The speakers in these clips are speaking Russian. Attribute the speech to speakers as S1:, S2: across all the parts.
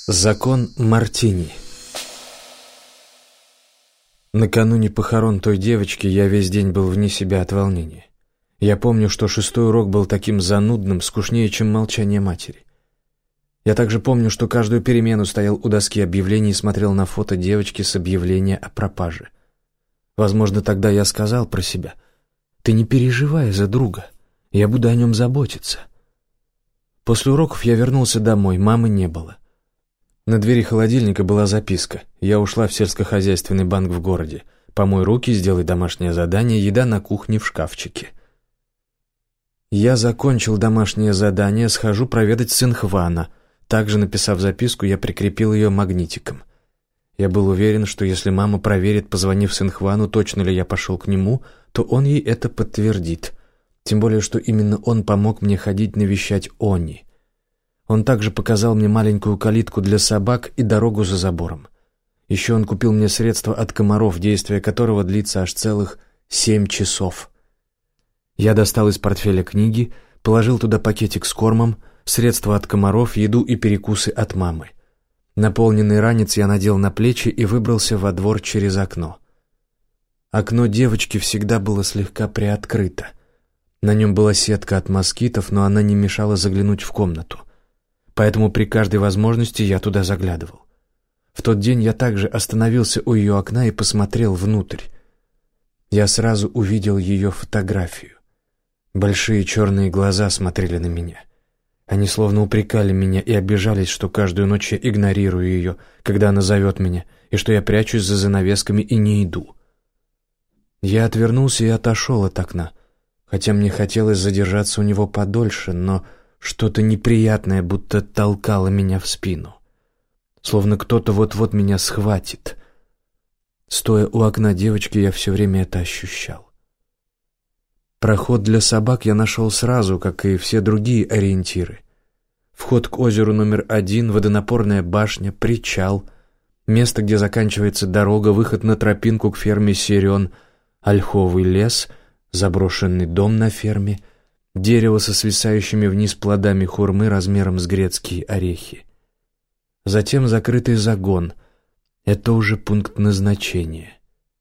S1: Закон Мартини. Накануне похорон той девочки я весь день был вне себя от волнения. Я помню, что 6-й урок был таким занудным, скучнее, чем молчание матери. Я также помню, что каждую перемену стоял у доски объявлений и смотрел на фото девочки с объявления о пропаже. Возможно, тогда я сказал про себя: «Ты не переживай за друга, я буду о нем заботиться». После уроков я вернулся домой, мамы не было. На двери холодильника была записка: «Я ушла в сельскохозяйственный банк в городе. Помой руки, сделай домашнее задание, еда на кухне в шкафчике». Я закончил домашнее задание, схожу проведать Синхвана. Также, написав записку, я прикрепил ее магнитиком. Я был уверен, что если мама проверит, позвонив Синхвану, точно ли я пошел к нему, то он ей это подтвердит. Тем более, что именно он помог мне ходить навещать Они. Он также показал мне маленькую калитку для собак и дорогу за забором. Еще он купил мне средство от комаров, действие которого длится аж целых 7 часов. Я достал из портфеля книги, положил туда пакетик с кормом, средства от комаров, еду и перекусы от мамы. Наполненный ранец я надел на плечи и выбрался во двор через окно. Окно девочки всегда было слегка приоткрыто. На нем была сетка от москитов, но она не мешала заглянуть в комнату. Поэтому при каждой возможности я туда заглядывал. В тот день я также остановился у ее окна и посмотрел внутрь. Я сразу увидел ее фотографию. Большие черные глаза смотрели на меня. Они словно упрекали меня и обижались, что каждую ночь я игнорирую ее, когда она зовет меня, и что я прячусь за занавесками и не иду. Я отвернулся и отошел от окна, хотя мне хотелось задержаться у него подольше, но что-то неприятное будто толкало меня в спину. Словно кто-то вот-вот меня схватит. Стоя у окна девочки, я все время это ощущал. Проход для собак я нашел сразу, как и все другие ориентиры. Вход к озеру номер 1, водонапорная башня, причал, место, где заканчивается дорога, выход на тропинку к ферме Сирен, ольховый лес, заброшенный дом на ферме, дерево со свисающими вниз плодами хурмы размером с грецкие орехи. Затем закрытый загон. Это уже пункт назначения.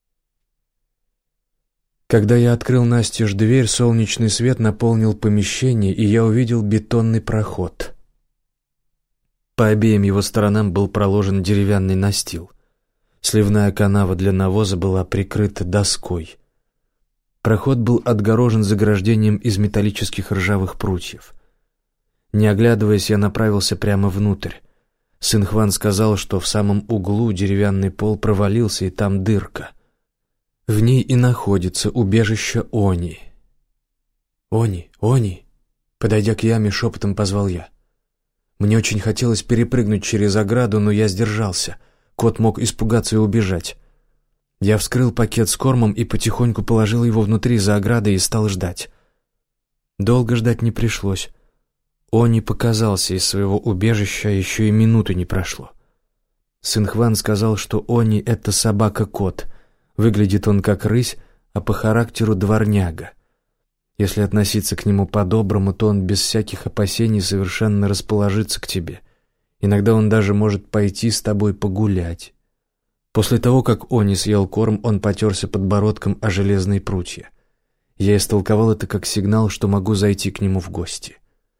S1: Когда я открыл настежь дверь, солнечный свет наполнил помещение, и я увидел бетонный проход. По обеим его сторонам был проложен деревянный настил. Сливная канава для навоза была прикрыта доской. Проход был отгорожен заграждением из металлических ржавых прутьев. Не оглядываясь, я направился прямо внутрь. Синхван сказал, что в самом углу деревянный пол провалился, и там дырка. В ней и находится убежище Они. «Они, Они!» Подойдя к яме, шепотом позвал я. Мне очень хотелось перепрыгнуть через ограду, но я сдержался. Кот мог испугаться и убежать. Я вскрыл пакет с кормом и потихоньку положил его внутри за оградой и стал ждать. Долго ждать не пришлось. Он не показался из своего убежища, еще и минуты не прошло. Синхван сказал, что Они — это собака-кот. Выглядит он как рысь, а по характеру дворняга. Если относиться к нему по-доброму, то он без всяких опасений совершенно расположится к тебе. Иногда он даже может пойти с тобой погулять. После того, как Они съел корм, он потерся подбородком о железные прутья. Я истолковал это как сигнал, что могу зайти к нему в гости.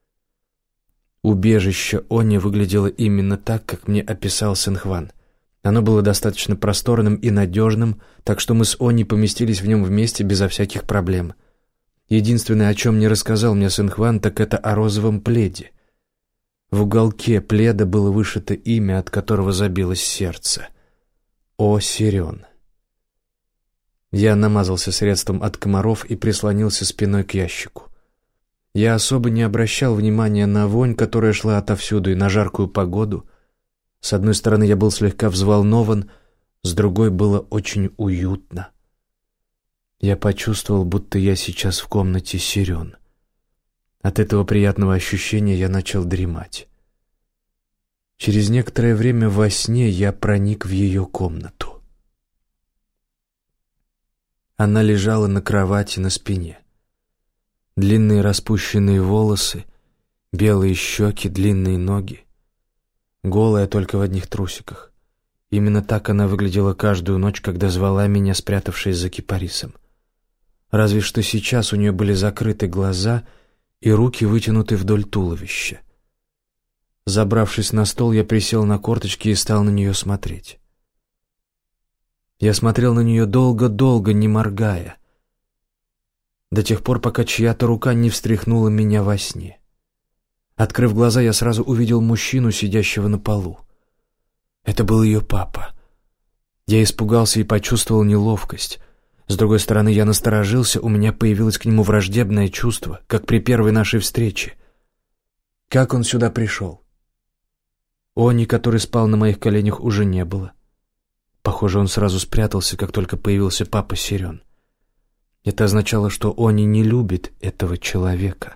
S1: Убежище Они выглядело именно так, как мне описал Синхван. Оно было достаточно просторным и надежным, так что мы с Они поместились в нем вместе безо всяких проблем. Единственное, о чем не рассказал мне Синхван, так это о розовом пледе. В уголке пледа было вышито имя, от которого забилось сердце. О Сирен. Я намазался средством от комаров и прислонился спиной к ящику. Я особо не обращал внимания на вонь, которая шла отовсюду, и на жаркую погоду. С одной стороны, я был слегка взволнован, с другой было очень уютно. Я почувствовал, будто я сейчас в комнате Сирен. От этого приятного ощущения я начал дремать. Через некоторое время во сне я проник в ее комнату. Она лежала на кровати на спине. Длинные распущенные волосы, белые щеки, длинные ноги. голая только в одних трусиках. Именно так она выглядела каждую ночь, когда звала меня, спрятавшись за кипарисом. Разве что сейчас у нее были закрыты глаза и руки вытянуты вдоль туловища. Забравшись на стол, я присел на корточки и стал на нее смотреть. Я смотрел на нее долго-долго, не моргая, до тех пор, пока чья-то рука не встряхнула меня во сне. Открыв глаза, я сразу увидел мужчину, сидящего на полу. Это был ее папа. Я испугался и почувствовал неловкость. С другой стороны, я насторожился, у меня появилось к нему враждебное чувство, как при первой нашей встрече. Как он сюда пришел? Они, который спал на моих коленях, уже не было. Похоже, он сразу спрятался, как только появился папа Сирен. Это означало, что Они не любит этого человека.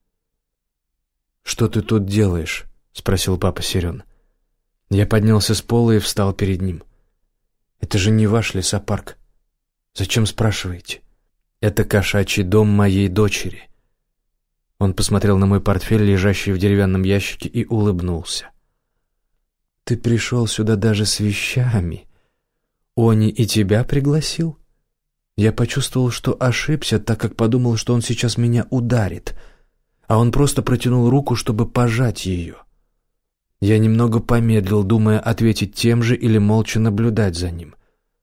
S1: «Что ты тут делаешь?» — спросил папа Сирен. Я поднялся с пола и встал перед ним. «Это же не ваш лесопарк. Зачем спрашиваете? Это кошачий дом моей дочери». Он посмотрел на мой портфель, лежащий в деревянном ящике, и улыбнулся. «Ты пришел сюда даже с вещами. Они и тебя пригласил?» Я почувствовал, что ошибся, так как подумал, что он сейчас меня ударит, а он просто протянул руку, чтобы пожать ее. Я немного помедлил, думая, ответить тем же или молча наблюдать за ним.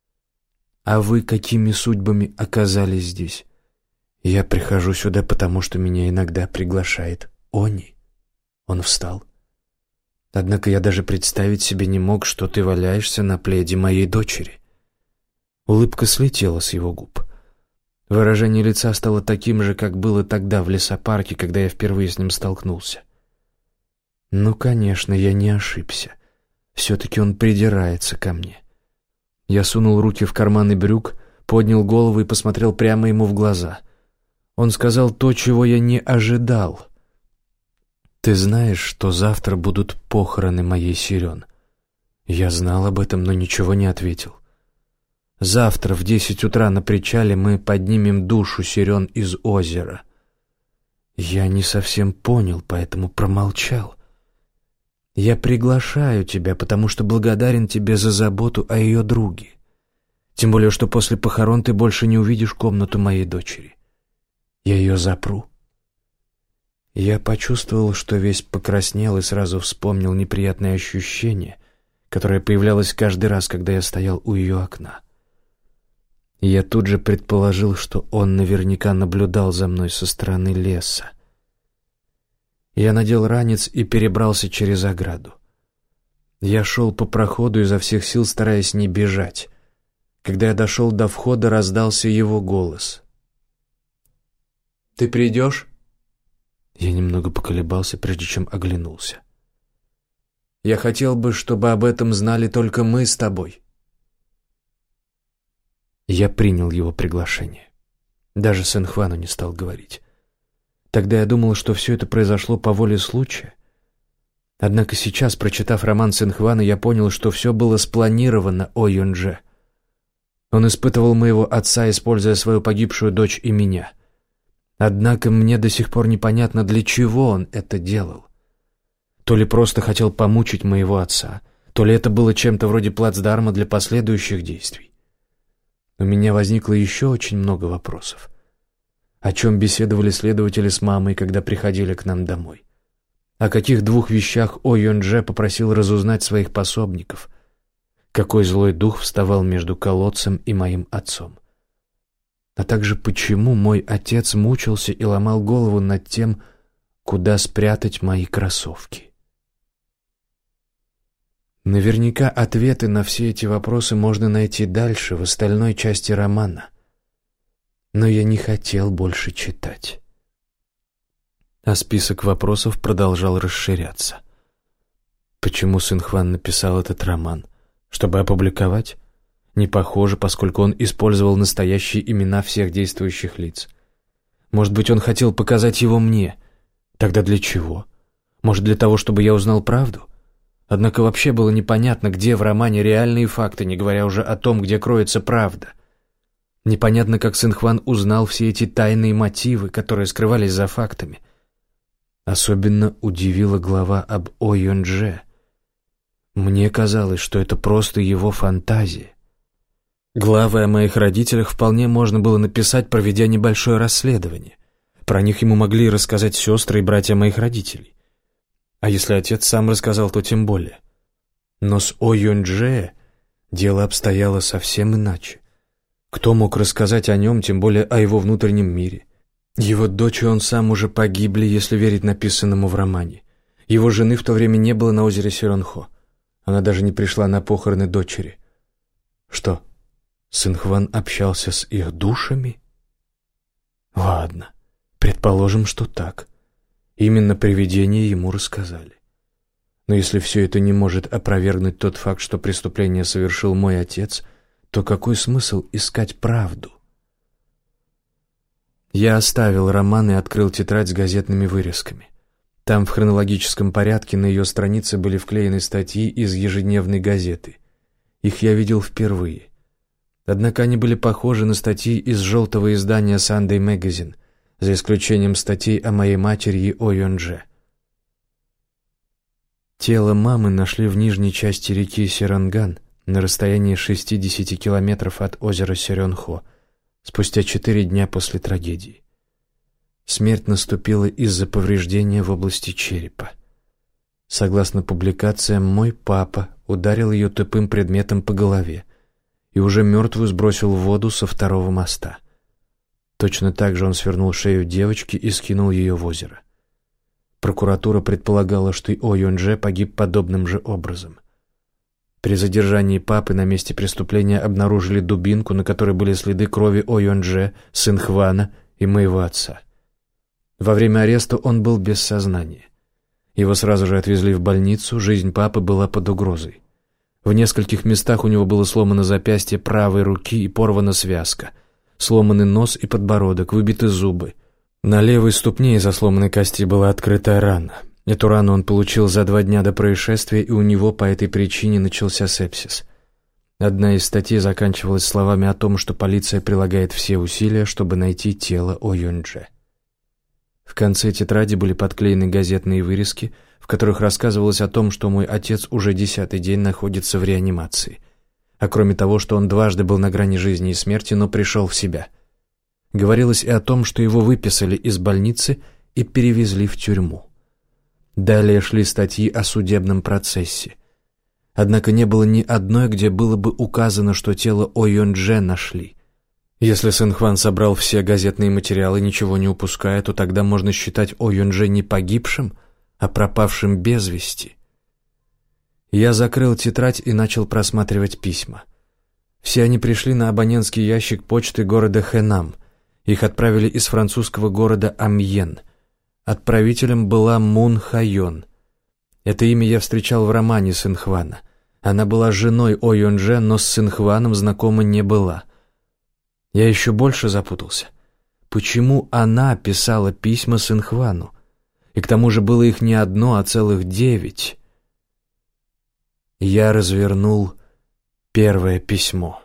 S1: «А вы какими судьбами оказались здесь?» «Я прихожу сюда, потому что меня иногда приглашает Они». Он встал. «Однако я даже представить себе не мог, что ты валяешься на пледе моей дочери». Улыбка слетела с его губ. Выражение лица стало таким же, как было тогда в лесопарке, когда я впервые с ним столкнулся. Ну, конечно, я не ошибся. Все-таки он придирается ко мне. Я сунул руки в карманы брюк, поднял голову и посмотрел прямо ему в глаза. Он сказал то, чего я не ожидал. «Ты знаешь, что завтра будут похороны моей Сирен?» Я знал об этом, но ничего не ответил. «Завтра в 10 утра на причале мы поднимем душу Сирен из озера». Я не совсем понял, поэтому промолчал. «Я приглашаю тебя, потому что благодарен тебе за заботу о ее друге. Тем более, что после похорон ты больше не увидишь комнату моей дочери. Я ее запру». Я почувствовал, что весь покраснел и сразу вспомнил неприятное ощущение, которое появлялось каждый раз, когда я стоял у ее окна. И я тут же предположил, что он наверняка наблюдал за мной со стороны леса. Я надел ранец и перебрался через ограду. Я шел по проходу изо всех сил, стараясь не бежать. Когда я дошел до входа, раздался его голос. «Ты придешь?» Я немного поколебался, прежде чем оглянулся. «Я хотел бы, чтобы об этом знали только мы с тобой». Я принял его приглашение. Даже Сэнхвану не стал говорить. Тогда я думал, что все это произошло по воле случая. Однако сейчас, прочитав роман Сэнхвана, я понял, что все было спланировано О Юндже. Он испытывал моего отца, используя свою погибшую дочь и меня. Однако мне до сих пор непонятно, для чего он это делал. То ли просто хотел помучить моего отца, то ли это было чем-то вроде плацдарма для последующих действий. У меня возникло еще очень много вопросов. О чем беседовали следователи с мамой, когда приходили к нам домой? О каких двух вещах О Юндже попросил разузнать своих пособников? Какой злой дух вставал между колодцем и моим отцом? А также почему мой отец мучился и ломал голову над тем, куда спрятать мои кроссовки? Наверняка ответы на все эти вопросы можно найти дальше, в остальной части романа. Но я не хотел больше читать. А список вопросов продолжал расширяться. Почему Сэнхван написал этот роман? Чтобы опубликовать? Не похоже, поскольку он использовал настоящие имена всех действующих лиц. Может быть, он хотел показать его мне? Тогда для чего? Может, для того, чтобы я узнал правду? Однако вообще было непонятно, где в романе реальные факты, не говоря уже о том, где кроется правда. Непонятно, как Сэнхван узнал все эти тайные мотивы, которые скрывались за фактами. Особенно удивила глава об О Юндже. Мне казалось, что это просто его фантазия. Главы о моих родителях вполне можно было написать, проведя небольшое расследование. Про них ему могли рассказать сестры и братья моих родителей. А если отец сам рассказал, то тем более. Но с О Юнь-Дже дело обстояло совсем иначе. Кто мог рассказать о нем, тем более о его внутреннем мире? Его дочь и он сам уже погибли, если верить написанному в романе. Его жены в то время не было на озере Сюрёнхо. Она даже не пришла на похороны дочери. Что, Сын-Хван общался с их душами? Ладно, предположим, что так. Именно привидения ему рассказали. Но если все это не может опровергнуть тот факт, что преступление совершил мой отец, то какой смысл искать правду? Я оставил роман и открыл тетрадь с газетными вырезками. Там в хронологическом порядке на ее странице были вклеены статьи из ежедневной газеты. Их я видел впервые. Однако они были похожи на статьи из желтого издания Sunday Magazine, за исключением статей о моей матери и О Юнь-Дже. Тело мамы нашли в нижней части реки Серанган на расстоянии 60 километров от озера Сюрёнхо спустя 4 дня после трагедии. Смерть наступила из-за повреждения в области черепа. Согласно публикациям, мой папа ударил ее тупым предметом по голове и уже мертвую сбросил в воду со второго моста. Точно так же он свернул шею девочки и скинул ее в озеро. Прокуратура предполагала, что и О Юнь-Дже погиб подобным же образом. При задержании папы на месте преступления обнаружили дубинку, на которой были следы крови О Юнь-Дже, Сын-Хвана и моего отца. Во время ареста он был без сознания. Его сразу же отвезли в больницу, жизнь папы была под угрозой. В нескольких местах у него было сломано запястье правой руки и порвана связка, сломаны нос и подбородок, выбиты зубы. На левой ступне из-за сломанной кости была открытая рана. Эту рану он получил за 2 дня до происшествия, и у него по этой причине начался сепсис. Одна из статей заканчивалась словами о том, что полиция прилагает все усилия, чтобы найти тело О Юнь-Дже. В конце тетради были подклеены газетные вырезки, в которых рассказывалось о том, что мой отец уже 10-й день находится в реанимации, а кроме того, что он дважды был на грани жизни и смерти, но пришел в себя. Говорилось и о том, что его выписали из больницы и перевезли в тюрьму. Далее шли статьи о судебном процессе. Однако не было ни одной, где было бы указано, что тело О Юнь-Дже нашли. Если Сын-Хван собрал все газетные материалы, ничего не упуская, то тогда можно считать О Юнь-Дже не погибшим, а пропавшим без вести. Я закрыл тетрадь и начал просматривать письма. Все они пришли на абонентский ящик почты города Хэнам. Их отправили из французского города Амьен. Отправителем была Мун Хайон. Это имя я встречал в романе Сын-Хвана. Она была женой О Юнь-Дже, но с Сын-Хваном знакома не была. Я еще больше запутался. Почему она писала письма Сын-Хвану? И к тому же было их не одно, а целых 9. Я развернул первое письмо.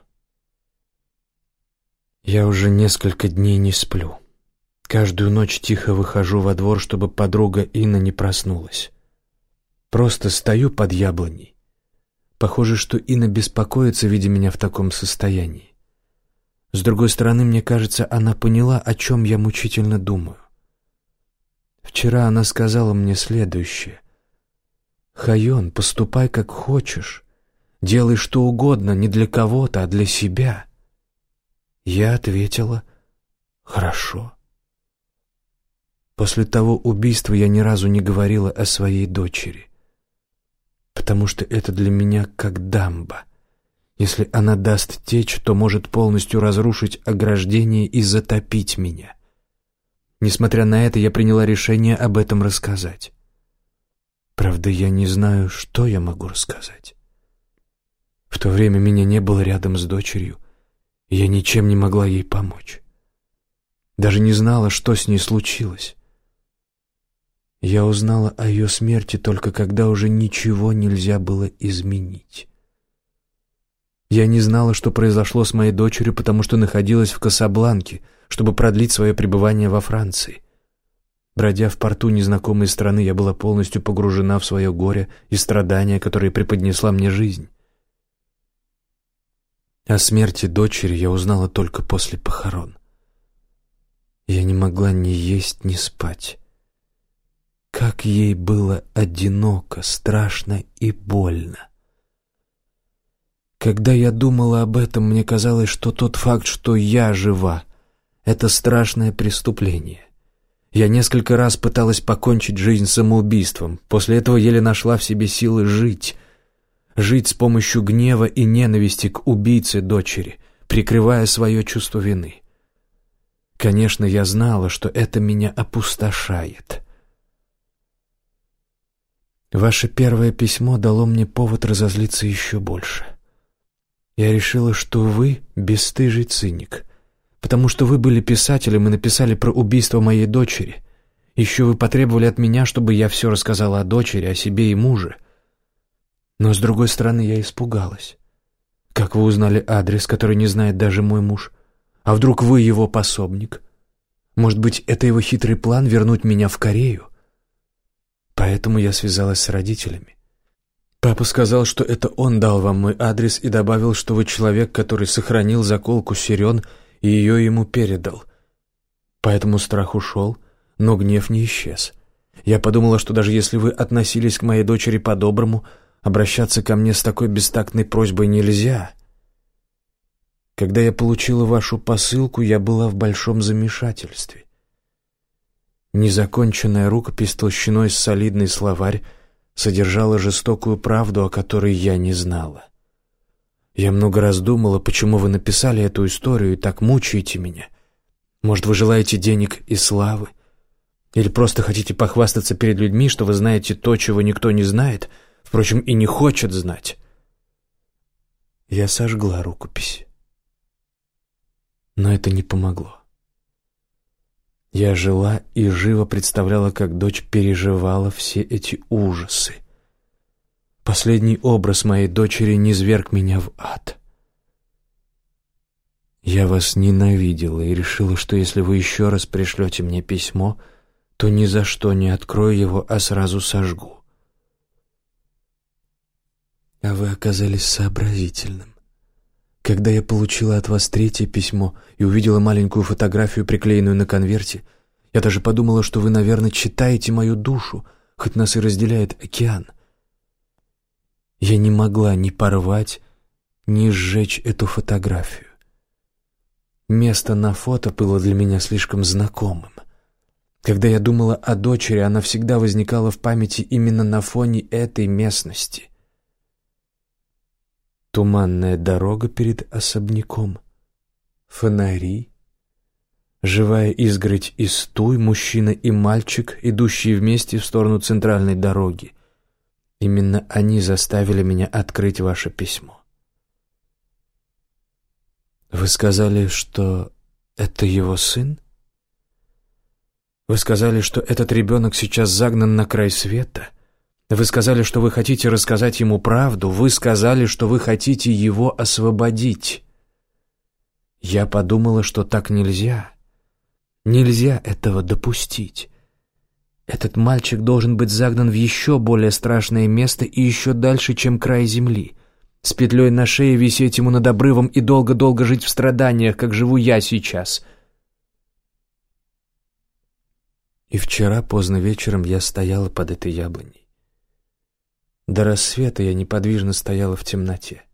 S1: Я уже несколько дней не сплю. Каждую ночь тихо выхожу во двор, чтобы подруга Инна не проснулась. Просто стою под яблоней. Похоже, что Инна беспокоится, видя меня в таком состоянии. С другой стороны, мне кажется, она поняла, о чем я мучительно думаю. Вчера она сказала мне следующее: «Хайон, поступай как хочешь. Делай что угодно, не для кого-то, а для себя». Я ответила: «Хорошо». После того убийства я ни разу не говорила о своей дочери, потому что это для меня как дамба. Если она даст течь, то может полностью разрушить ограждение и затопить меня. Несмотря на это, я приняла решение об этом рассказать. Правда, я не знаю, что я могу рассказать. В то время меня не было рядом с дочерью, и я ничем не могла ей помочь. Даже не знала, что с ней случилось. Я узнала о ее смерти только когда уже ничего нельзя было изменить. Я не знала, что произошло с моей дочерью, потому что находилась в Касабланке, чтобы продлить свое пребывание во Франции. Бродя в порту незнакомой страны, я была полностью погружена в свое горе и страдания, которые преподнесла мне жизнь. О смерти дочери я узнала только после похорон. Я не могла ни есть, ни спать. Как ей было одиноко, страшно и больно. Когда я думала об этом, мне казалось, что тот факт, что я жива, — это страшное преступление. Я несколько раз пыталась покончить жизнь самоубийством, после этого еле нашла в себе силы жить. Жить с помощью гнева и ненависти к убийце дочери, прикрывая свое чувство вины. Конечно, я знала, что это меня опустошает. Ваше первое письмо дало мне повод разозлиться еще больше. Я решила, что вы бесстыжий циник, потому что вы были писателем и написали про убийство моей дочери. Еще вы потребовали от меня, чтобы я все рассказала о дочери, о себе и муже. Но, с другой стороны, я испугалась. Как вы узнали адрес, который не знает даже мой муж? А вдруг вы его пособник? Может быть, это его хитрый план вернуть меня в Корею? Поэтому я связалась с родителями. Папа сказал, что это он дал вам мой адрес и добавил, что вы человек, который сохранил заколку Сирен и ее ему передал. Поэтому страх ушел, но гнев не исчез. Я подумала, что даже если вы относились к моей дочери по-доброму, обращаться ко мне с такой бестактной просьбой нельзя. Когда я получила вашу посылку, я была в большом замешательстве. Незаконченная рукопись толщиной с солидный словарь содержала жестокую правду, о которой я не знала. Я много раз думала, почему вы написали эту историю и так мучаете меня. Может, вы желаете денег и славы? Или просто хотите похвастаться перед людьми, что вы знаете то, чего никто не знает, впрочем, и не хочет знать? Я сожгла рукопись. Но это не помогло. Я жила и живо представляла, как дочь переживала все эти ужасы. Последний образ моей дочери низверг меня в ад. Я вас ненавидела и решила, что если вы еще раз пришлете мне письмо, то ни за что не открою его, а сразу сожгу. А вы оказались сообразительным. Когда я получила от вас третье письмо и увидела маленькую фотографию, приклеенную на конверте, я даже подумала, что вы, наверное, читаете мою душу, хоть нас и разделяет океан. Я не могла ни порвать, ни сжечь эту фотографию. Место на фото было для меня слишком знакомым. Когда я думала о дочери, она всегда возникала в памяти именно на фоне этой местности. Туманная дорога перед особняком, фонари, живая изгородь из туй, мужчина и мальчик, идущие вместе в сторону центральной дороги. Именно они заставили меня открыть ваше письмо. Вы сказали, что это его сын? Вы сказали, что этот ребенок сейчас загнан на край света? Вы сказали, что вы хотите рассказать ему правду? Вы сказали, что вы хотите его освободить? Я подумала, что так нельзя. Нельзя этого допустить. Этот мальчик должен быть загнан в еще более страшное место и еще дальше, чем край земли. С петлей на шее висеть ему над обрывом и долго-долго жить в страданиях, как живу я сейчас. И вчера поздно вечером я стояла под этой яблоней. До рассвета я неподвижно стояла в темноте.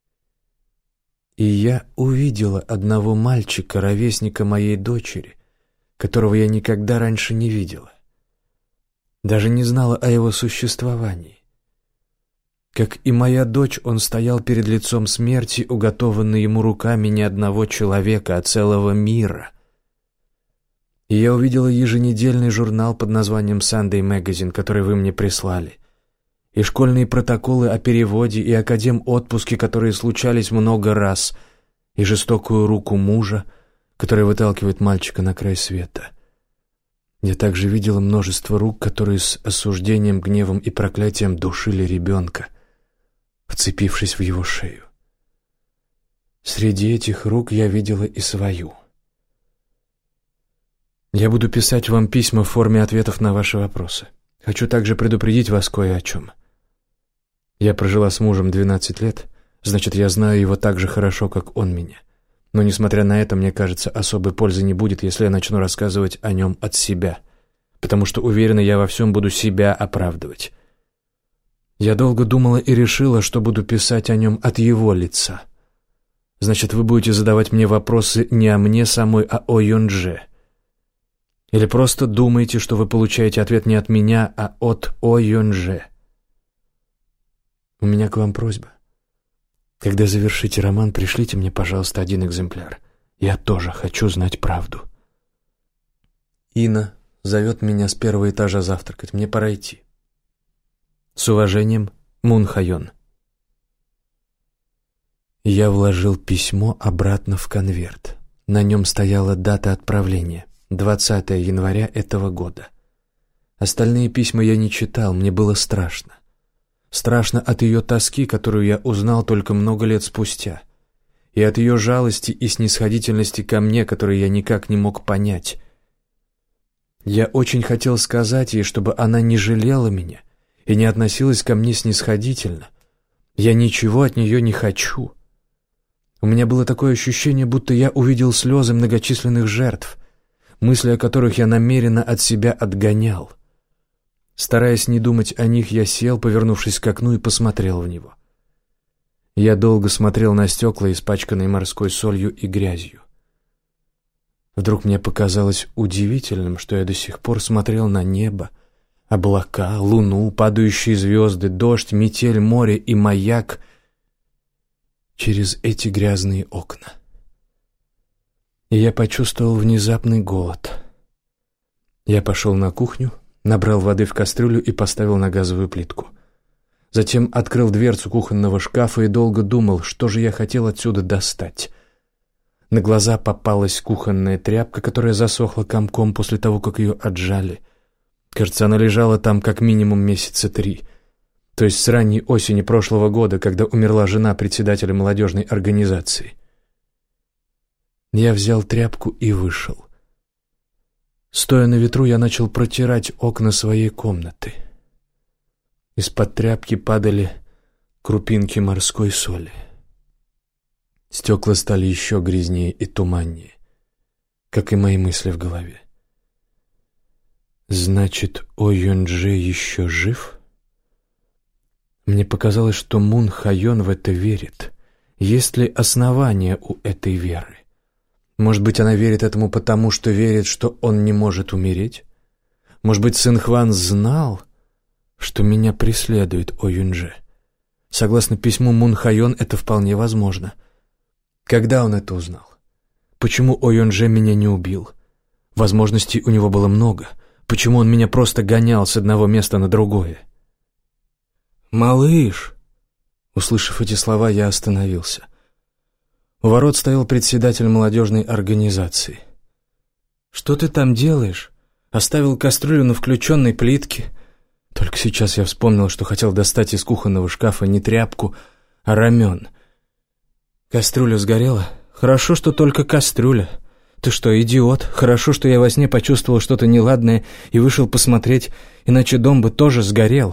S1: И я увидела одного мальчика, ровесника моей дочери, которого я никогда раньше не видела. Даже не знала о его существовании. Как и моя дочь, он стоял перед лицом смерти, уготованный ему руками не одного человека, а целого мира. И я увидела еженедельный журнал под названием Sunday Magazine, который вы мне прислали, и школьные протоколы о переводе, и академ-отпуски, которые случались много раз, и жестокую руку мужа, которая выталкивает мальчика на край света. Я также видела множество рук, которые с осуждением, гневом и проклятием душили ребенка, вцепившись в его шею. Среди этих рук я видела и свою. Я буду писать вам письма в форме ответов на ваши вопросы. Хочу также предупредить вас кое о чем. Я прожила с мужем 12 лет, значит, я знаю его так же хорошо, как он меня. Но, несмотря на это, мне кажется, особой пользы не будет, если я начну рассказывать о нем от себя, потому что, уверена, я во всем буду себя оправдывать. Я долго думала и решила, что буду писать о нем от его лица. Значит, вы будете задавать мне вопросы не о мне самой, а о Юндже. Или просто думаете, что вы получаете ответ не от меня, а от О Юндже. У меня к вам просьба. Когда завершите роман, пришлите мне, пожалуйста, 1 экземпляр. Я тоже хочу знать правду. Ина зовет меня с 1-го этажа завтракать. Мне пора идти. С уважением, Мун Хайон. Я вложил письмо обратно в конверт. На нем стояла дата отправления. 20 января этого года. Остальные письма я не читал, мне было страшно. Страшно от ее тоски, которую я узнал только много лет спустя, и от ее жалости и снисходительности ко мне, которую я никак не мог понять. Я очень хотел сказать ей, чтобы она не жалела меня и не относилась ко мне снисходительно. Я ничего от нее не хочу. У меня было такое ощущение, будто я увидел слезы многочисленных жертв, мысли о которых я намеренно от себя отгонял. Стараясь не думать о них, я сел, повернувшись к окну, и посмотрел в него. Я долго смотрел на стекла, испачканные морской солью и грязью. Вдруг мне показалось удивительным, что я до сих пор смотрел на небо, облака, луну, падающие звезды, дождь, метель, море и маяк через эти грязные окна. И я почувствовал внезапный голод. Я пошел на кухню, набрал воды в кастрюлю и поставил на газовую плитку. Затем открыл дверцу кухонного шкафа и долго думал, что же я хотел отсюда достать. На глаза попалась кухонная тряпка, которая засохла комком после того, как ее отжали. Кажется, она лежала там как минимум месяца 3. То есть с ранней осени прошлого года, когда умерла жена председателя молодежной организации. Я взял тряпку и вышел. Стоя на ветру, я начал протирать окна своей комнаты. Из-под тряпки падали крупинки морской соли. Стекла стали еще грязнее и туманнее, как и мои мысли в голове. Значит, О Юндже еще жив? Мне показалось, что Мун Хайон в это верит. Есть ли основания у этой веры? Может быть, она верит этому потому, что верит, что он не может умереть? Может быть, Сын Хван знал, что меня преследует О Юндже? Согласно письму Мун Хайон, это вполне возможно. Когда он это узнал? Почему О Юндже меня не убил? Возможностей у него было много. Почему он меня просто гонял с одного места на другое? «Малыш!» Услышав эти слова, я остановился. У ворот стоял председатель молодежной организации. «Что ты там делаешь? Оставил кастрюлю на включенной плитке?» Только сейчас я вспомнил, что хотел достать из кухонного шкафа не тряпку, а рамен. «Кастрюля сгорела? Хорошо, что только кастрюля. Ты что, идиот? Хорошо, что я во сне почувствовал что-то неладное и вышел посмотреть, иначе дом бы тоже сгорел».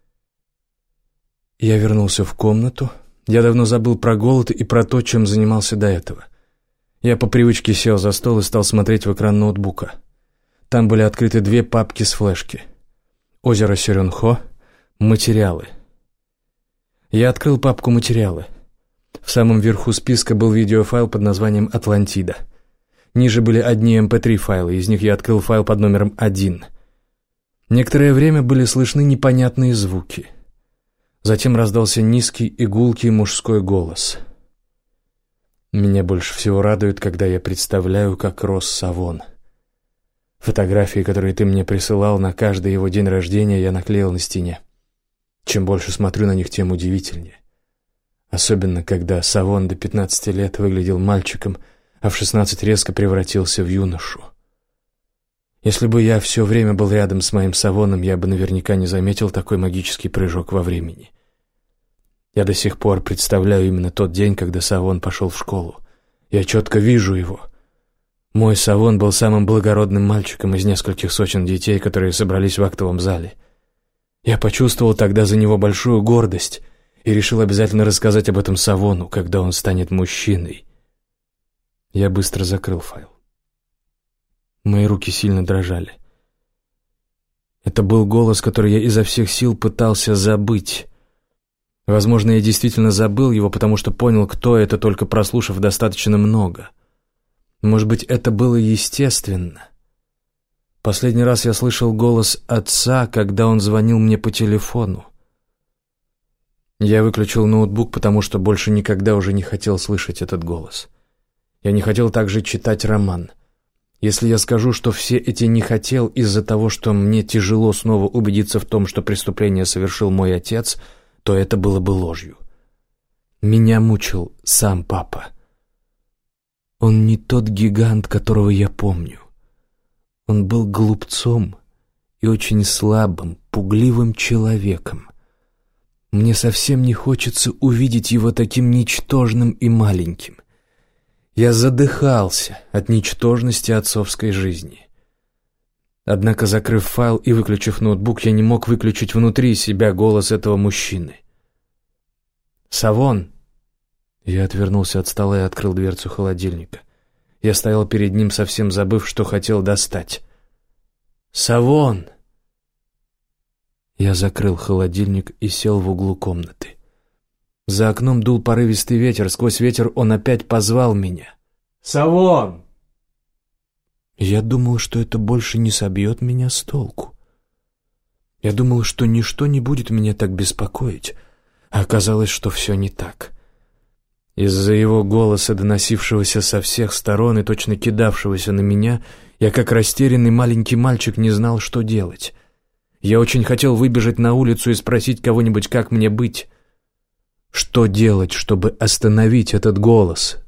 S1: Я вернулся в комнату. Я давно забыл про голод и про то, чем занимался до этого. Я по привычке сел за стол и стал смотреть в экран ноутбука. Там были открыты 2 папки с флешки. «Озеро Сёрёнхо», «Материалы». Я открыл папку «Материалы». В самом верху списка был видеофайл под названием «Атлантида». Ниже были одни MP3 файлы, из них я открыл файл под номером 1. Некоторое время были слышны непонятные звуки. Затем раздался низкий и гулкий мужской голос. Меня больше всего радует, когда я представляю, как рос Савон. Фотографии, которые ты мне присылал на каждый его день рождения, я наклеил на стене. Чем больше смотрю на них, тем удивительнее. Особенно, когда Савон до 15 лет выглядел мальчиком, а в 16 резко превратился в юношу. Если бы я все время был рядом с моим Савоном, я бы наверняка не заметил такой магический прыжок во времени. Я до сих пор представляю именно тот день, когда Савон пошел в школу. Я четко вижу его. Мой Савон был самым благородным мальчиком из нескольких сотен детей, которые собрались в актовом зале. Я почувствовал тогда за него большую гордость и решил обязательно рассказать об этом Савону, когда он станет мужчиной. Я быстро закрыл файл. Мои руки сильно дрожали. Это был голос, который я изо всех сил пытался забыть. Возможно, я действительно забыл его, потому что понял, кто это, только прослушав достаточно много. Может быть, это было естественно. Последний раз я слышал голос отца, когда он звонил мне по телефону. Я выключил ноутбук, потому что больше никогда уже не хотел слышать этот голос. Я не хотел также читать роман. Если я скажу, что все эти не хотел из-за того, что мне тяжело снова убедиться в том, что преступление совершил мой отец, то это было бы ложью. Меня мучил сам папа. Он не тот гигант, которого я помню. Он был глупцом и очень слабым, пугливым человеком. Мне совсем не хочется увидеть его таким ничтожным и маленьким. Я задыхался от ничтожности отцовской жизни. Однако, закрыв файл и выключив ноутбук, я не мог выключить внутри себя голос этого мужчины. «Савон!» Я отвернулся от стола и открыл дверцу холодильника. Я стоял перед ним, совсем забыв, что хотел достать. «Савон!» Я закрыл холодильник и сел в углу комнаты. За окном дул порывистый ветер. Сквозь ветер он опять позвал меня. «Савон!» Я думал, что это больше не собьет меня с толку. Я думал, что ничто не будет меня так беспокоить, а оказалось, что все не так. Из-за его голоса, доносившегося со всех сторон и точно кидавшегося на меня, я, как растерянный маленький мальчик, не знал, что делать. Я очень хотел выбежать на улицу и спросить кого-нибудь, как мне быть. Что делать, чтобы остановить этот голос,